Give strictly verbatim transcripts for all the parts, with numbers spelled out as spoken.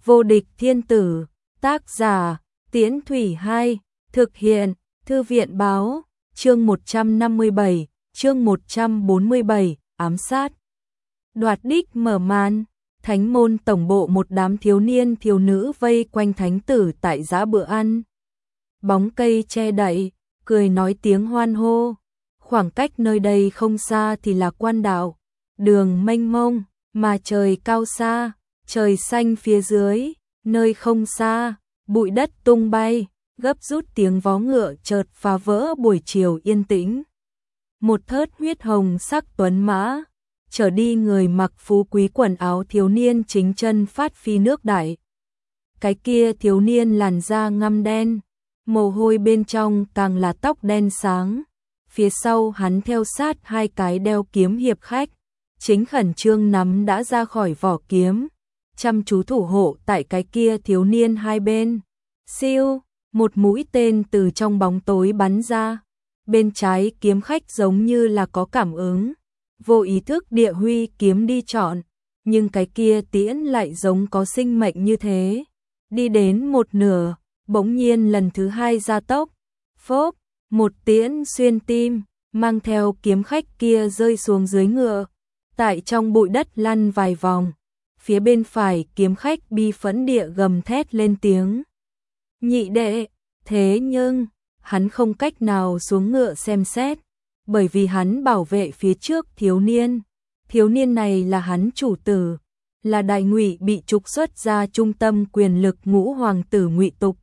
Vô địch thiên tử, tác giả, Tiễn Thủy hai, thực hiện, Thư viện báo, chương một trăm năm mươi bảy, chương một trăm bốn mươi bảy, ám sát. Đoạt đích mở màn, Thánh môn tổng bộ một đám thiếu niên thiếu nữ vây quanh thánh tử tại giã bữa ăn. Bóng cây che đậy, cười nói tiếng hoan hô. Khoảng cách nơi đây không xa thì là quan đạo, đường mênh mông, mà trời cao xa, trời xanh phía dưới, nơi không xa, bụi đất tung bay, gấp rút tiếng vó ngựa chợt phá vỡ buổi chiều yên tĩnh. Một thớt huyết hồng sắc tuấn mã, chở đi người mặc phú quý quần áo thiếu niên chính chân phát phi nước đại. Cái kia thiếu niên làn da ngăm đen, mồ hôi bên trong càng là tóc đen sáng. Phía sau hắn theo sát hai cái đeo kiếm hiệp khách, chính khẩn trương nắm đã ra khỏi vỏ kiếm, chăm chú thủ hộ tại cái kia thiếu niên hai bên. Siêu, một mũi tên từ trong bóng tối bắn ra, bên trái kiếm khách giống như là có cảm ứng, vô ý thức địa huy kiếm đi chọn, nhưng cái kia tiễn lại giống có sinh mệnh như thế. Đi đến một nửa, bỗng nhiên lần thứ hai gia tốc, phốp, một tiễn xuyên tim, mang theo kiếm khách kia rơi xuống dưới ngựa, tại trong bụi đất lăn vài vòng. Phía bên phải kiếm khách bi phẫn địa gầm thét lên tiếng. Nhị đệ, thế nhưng, hắn không cách nào xuống ngựa xem xét, bởi vì hắn bảo vệ phía trước thiếu niên. Thiếu niên này là hắn chủ tử, là đại ngụy bị trục xuất ra trung tâm quyền lực Ngũ hoàng tử Ngụy Tục.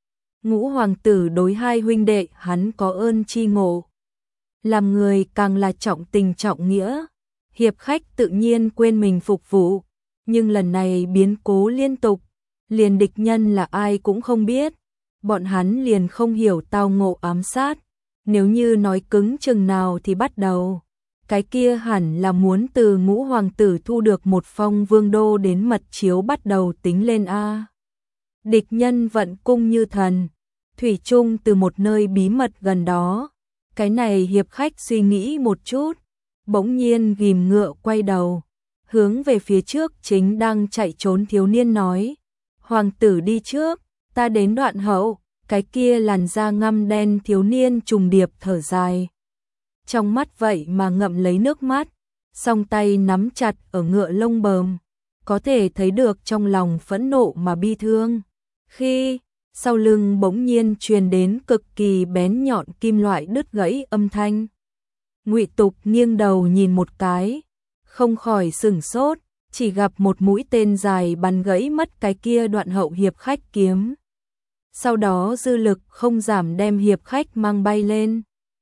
Ngũ hoàng tử đối hai huynh đệ hắn có ơn chi ngộ. Làm người càng là trọng tình trọng nghĩa, hiệp khách tự nhiên quên mình phục vụ, nhưng lần này biến cố liên tục, liền địch nhân là ai cũng không biết, bọn hắn liền không hiểu tao ngộ ám sát, nếu như nói cứng chừng nào thì bắt đầu. Cái kia hẳn là muốn từ Ngũ hoàng tử thu được một phong vương đô đến mật chiếu bắt đầu tính lên a. Địch nhân vận cung như thần, thủy chung từ một nơi bí mật gần đó. Cái này hiệp khách suy nghĩ một chút, bỗng nhiên ghim ngựa quay đầu, hướng về phía trước chính đang chạy trốn thiếu niên nói. Hoàng tử đi trước, ta đến đoạn hậu. Cái kia làn da ngăm đen thiếu niên trùng điệp thở dài, trong mắt vậy mà ngậm lấy nước mắt, song tay nắm chặt ở ngựa lông bờm, có thể thấy được trong lòng phẫn nộ mà bi thương. Khi sau lưng bỗng nhiên truyền đến cực kỳ bén nhọn kim loại đứt gãy âm thanh, Ngụy Tục nghiêng đầu nhìn một cái, không khỏi sửng sốt, chỉ gặp một mũi tên dài bắn gãy mất cái kia đoạn hậu hiệp khách kiếm. Sau đó dư lực không giảm đem hiệp khách mang bay lên,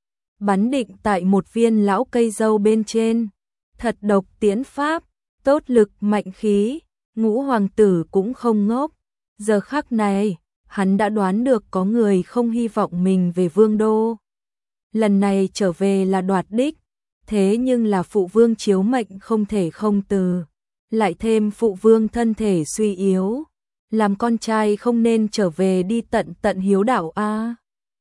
bắn định tại một viên lão cây dâu bên trên. Thật độc tiễn pháp, tốt lực mạnh khí. Ngũ hoàng tử cũng không ngốc, giờ khắc này hắn đã đoán được có người không hy vọng mình về vương đô. Lần này trở về là đoạt đích, thế nhưng là phụ vương chiếu mệnh không thể không từ, lại thêm phụ vương thân thể suy yếu, làm con trai không nên trở về đi tận tận hiếu đạo a.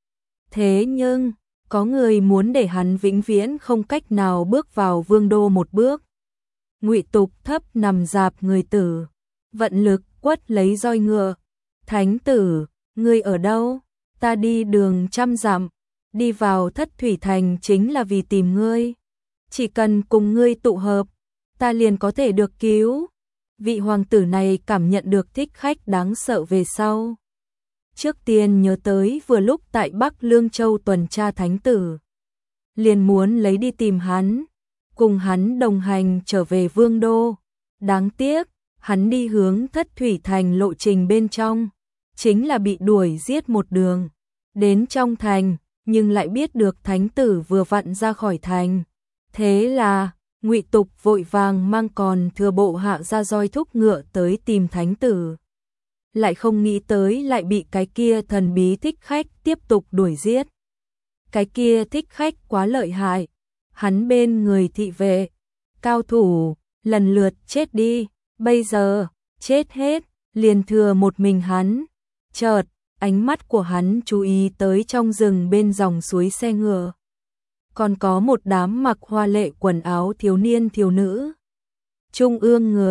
Thế nhưng, có người muốn để hắn vĩnh viễn không cách nào bước vào vương đô một bước. Ngụy Tục thấp nằm dạp người tử, vận lực quất lấy roi ngựa. Thánh tử, ngươi ở đâu? Ta đi đường trăm dặm, đi vào Thất Thủy Thành chính là vì tìm ngươi. Chỉ cần cùng ngươi tụ hợp, ta liền có thể được cứu. Vị hoàng tử này cảm nhận được thích khách đáng sợ về sau. Trước tiên nhớ tới vừa lúc tại Bắc Lương Châu tuần tra thánh tử, liền muốn lấy đi tìm hắn, cùng hắn đồng hành trở về vương đô. Đáng tiếc, hắn đi hướng Thất Thủy Thành lộ trình bên trong, chính là bị đuổi giết một đường. Đến trong thành, nhưng lại biết được thánh tử vừa vặn ra khỏi thành. Thế là Ngụy Tục vội vàng mang còn thừa bộ hạ ra roi thúc ngựa tới tìm thánh tử. Lại không nghĩ tới lại bị cái kia thần bí thích khách tiếp tục đuổi giết. Cái kia thích khách quá lợi hại, hắn bên người thị vệ, cao thủ, lần lượt chết đi, bây giờ, chết hết, liền thừa một mình hắn. Chợt, ánh mắt của hắn chú ý tới trong rừng bên dòng suối xe ngựa. Còn có một đám mặc hoa lệ quần áo thiếu niên thiếu nữ. Trung ương người,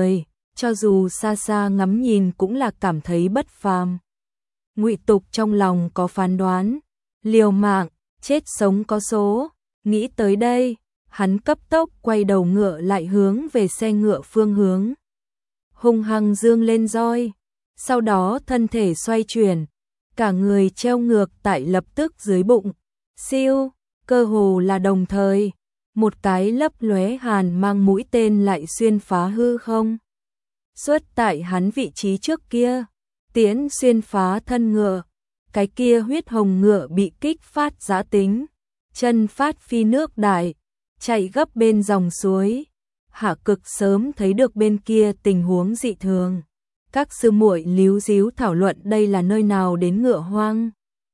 cho dù xa xa ngắm nhìn cũng là cảm thấy bất phàm. Ngụy Tục trong lòng có phán đoán, liều mạng, chết sống có số, nghĩ tới đây, hắn cấp tốc quay đầu ngựa lại hướng về xe ngựa phương hướng. Hung hăng dương lên roi, sau đó thân thể xoay chuyển, cả người treo ngược tại lập tức dưới bụng. Siêu, cơ hồ là đồng thời, một cái lấp lóe hàn mang mũi tên lại xuyên phá hư không. Xuất tại hắn vị trí trước kia, tiễn xuyên phá thân ngựa, cái kia huyết hồng ngựa bị kích phát giã tính, chân phát phi nước đại, chạy gấp bên dòng suối. Hạ Cực sớm thấy được bên kia tình huống dị thường. Các sư muội líu díu thảo luận đây là nơi nào đến ngựa hoang.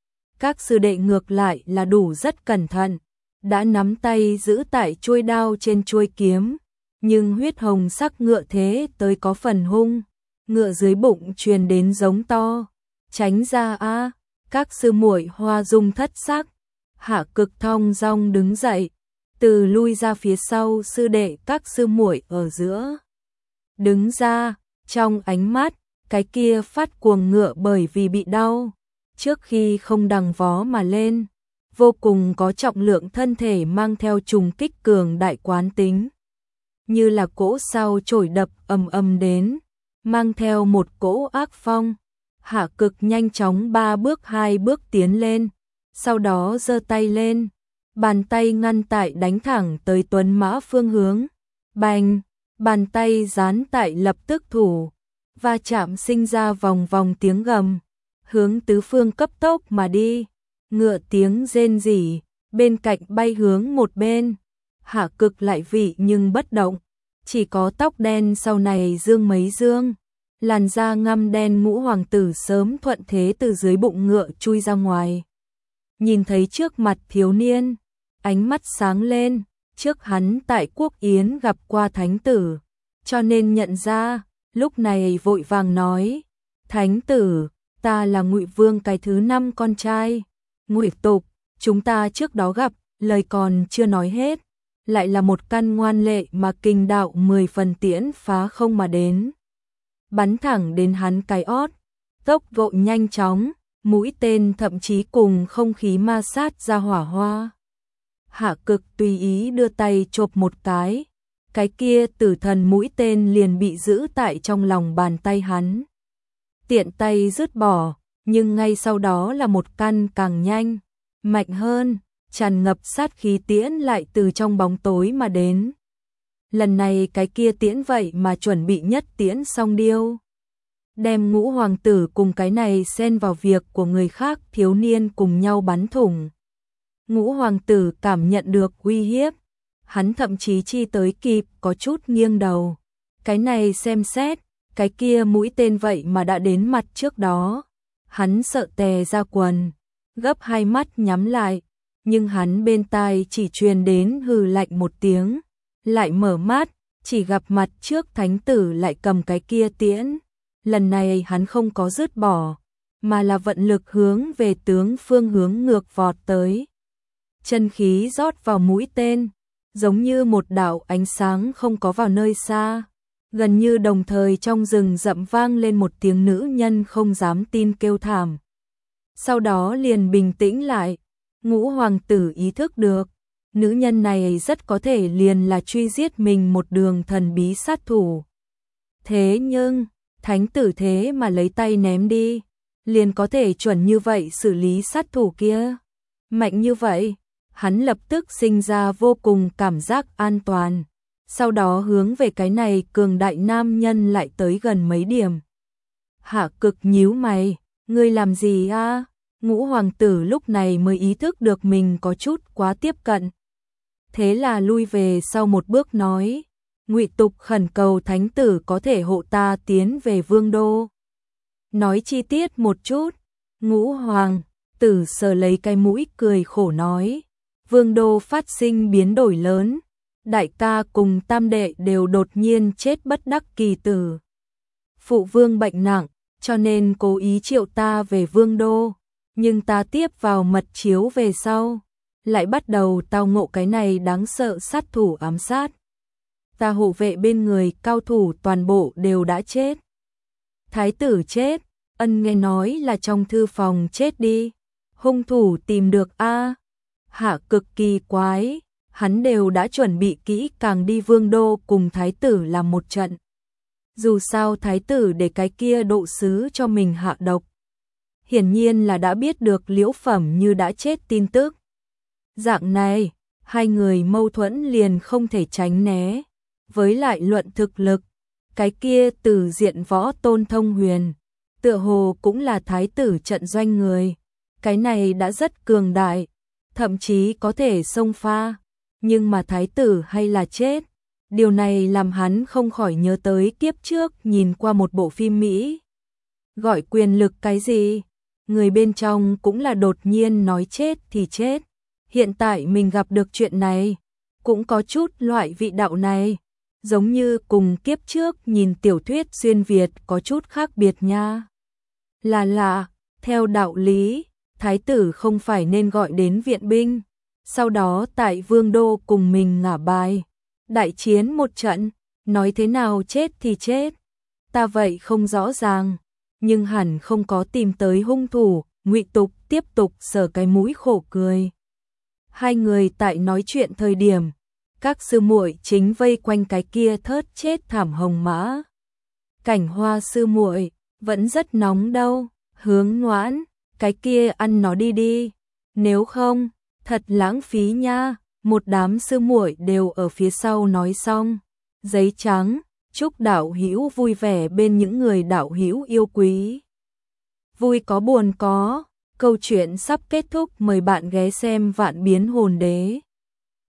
Các sư đệ ngược lại là đủ rất cẩn thận, đã nắm tay giữ tại chuôi đao trên chuôi kiếm, nhưng huyết hồng sắc ngựa thế tới có phần hung, ngựa dưới bụng truyền đến giống to, tránh ra a. Các sư muội hoa dung thất sắc. Hạ Cực thong dong đứng dậy, từ lui ra phía sau sư đệ các sư muội ở giữa. Đứng ra, trong ánh mắt, cái kia phát cuồng ngựa bởi vì bị đau, trước khi không đằng vó mà lên, vô cùng có trọng lượng thân thể mang theo trùng kích cường đại quán tính. Như là cỗ sao trổi đập ầm ầm đến, mang theo một cỗ ác phong. Hạ Cực nhanh chóng ba bước hai bước tiến lên, sau đó giơ tay lên, bàn tay ngăn tại đánh thẳng tới tuấn mã phương hướng. Bành, bàn tay dán tại lập tức thủ, va chạm sinh ra vòng vòng tiếng gầm, hướng tứ phương cấp tốc mà đi. Ngựa tiếng rên rỉ, bên cạnh bay hướng một bên. Hạ Cực lại vị nhưng bất động, chỉ có tóc đen sau này dương mấy dương, làn da ngăm đen ngũ hoàng tử sớm thuận thế từ dưới bụng ngựa chui ra ngoài. Nhìn thấy trước mặt thiếu niên, ánh mắt sáng lên, trước hắn tại Quốc Yến gặp qua thánh tử, cho nên nhận ra, lúc này vội vàng nói: "Thánh tử, ta là Ngụy Vương cái thứ năm con trai, Ngụy Tục, chúng ta trước đó gặp." Lời còn chưa nói hết, lại là một căn ngoan lệ mà kinh đạo mười phần tiễn phá không mà đến, bắn thẳng đến hắn cái ót, tốc độ nhanh chóng, mũi tên thậm chí cùng không khí ma sát ra hỏa hoa. Hạ Cực tùy ý đưa tay chộp một cái, cái kia tử thần mũi tên liền bị giữ tại trong lòng bàn tay hắn. Tiện tay dứt bỏ, nhưng ngay sau đó là một căn càng nhanh, mạnh hơn, tràn ngập sát khí tiễn lại từ trong bóng tối mà đến. Lần này cái kia tiễn vậy mà chuẩn bị nhất tiễn song điêu, đem ngũ hoàng tử cùng cái này xen vào việc của người khác thiếu niên cùng nhau bắn thủng. Ngũ hoàng tử cảm nhận được uy hiếp, hắn thậm chí chi tới kịp có chút nghiêng đầu. Cái này xem xét, cái kia mũi tên vậy mà đã đến mặt trước đó. Hắn sợ tè ra quần, gấp hai mắt nhắm lại, nhưng hắn bên tai chỉ truyền đến hừ lạnh một tiếng, lại mở mắt, chỉ gặp mặt trước thánh tử lại cầm cái kia tiễn. Lần này hắn không có dứt bỏ, mà là vận lực hướng về tướng phương hướng ngược vọt tới. Chân khí rót vào mũi tên, giống như một đạo ánh sáng không có vào nơi xa. Gần như đồng thời trong rừng rậm vang lên một tiếng nữ nhân không dám tin kêu thảm. Sau đó liền bình tĩnh lại, ngũ hoàng tử ý thức được, nữ nhân này rất có thể liền là truy giết mình một đường thần bí sát thủ. Thế nhưng, thánh tử thế mà lấy tay ném đi, liền có thể chuẩn như vậy xử lý sát thủ kia. Mạnh như vậy, hắn lập tức sinh ra vô cùng cảm giác an toàn. Sau đó hướng về cái này cường đại nam nhân lại tới gần mấy điểm. Hạ Cực nhíu mày, ngươi làm gì a? Ngũ hoàng tử lúc này mới ý thức được mình có chút quá tiếp cận. Thế là lui về sau một bước nói, Ngụy Tục khẩn cầu thánh tử có thể hộ ta tiến về vương đô. Nói chi tiết một chút, ngũ hoàng tử sờ lấy cái mũi cười khổ nói, vương đô phát sinh biến đổi lớn, đại ca cùng tam đệ đều đột nhiên chết bất đắc kỳ tử. Phụ vương bệnh nặng, cho nên cố ý triệu ta về vương đô, nhưng ta tiếp vào mật chiếu về sau, lại bắt đầu tao ngộ cái này đáng sợ sát thủ ám sát. ta hộ vệ bên người cao thủ toàn bộ đều đã chết. Thái tử chết, ân nghe nói là trong thư phòng chết đi. Hung thủ tìm được a Hạ cực kỳ quái, hắn đều đã chuẩn bị kỹ càng đi vương đô cùng thái tử làm một trận. Dù sao thái tử để cái kia độ sứ cho mình hạ độc. Hiển nhiên là đã biết được Liễu Phẩm Như đã chết tin tức. Dạng này, hai người mâu thuẫn liền không thể tránh né. Với lại luận thực lực, cái kia từ diện võ Tôn Thông Huyền, tựa hồ cũng là thái tử trận doanh người. Cái này đã rất cường đại, thậm chí có thể xông pha. Nhưng mà thái tử hay là chết. Điều này làm hắn không khỏi nhớ tới kiếp trước nhìn qua một bộ phim Mỹ. Gọi quyền lực cái gì? Người bên trong cũng là đột nhiên nói chết thì chết. Hiện tại mình gặp được chuyện này, cũng có chút loại vị đạo này. Giống như cùng kiếp trước nhìn tiểu thuyết xuyên Việt có chút khác biệt nha. Là lạ, theo đạo lý, thái tử không phải nên gọi đến viện binh. Sau đó tại vương đô cùng mình ngả bài. Đại chiến một trận, nói thế nào chết thì chết. Ta vậy không rõ ràng, nhưng hẳn không có tìm tới hung thủ. Ngụy Tục tiếp tục sờ cái mũi khổ cười. Hai người tại nói chuyện thời điểm, các sư muội chính vây quanh cái kia thớt chết thảm hồng mã. Cảnh Hoa sư muội vẫn rất nóng đâu, Hướng Ngoãn, cái kia ăn nó đi đi, nếu không, thật lãng phí nha. Một đám sư muội đều ở phía sau nói xong. Giấy trắng, chúc đạo hữu vui vẻ bên những người đạo hữu yêu quý. Vui có buồn có, câu chuyện sắp kết thúc, mời bạn ghé xem Vạn Biến Hồn Đế.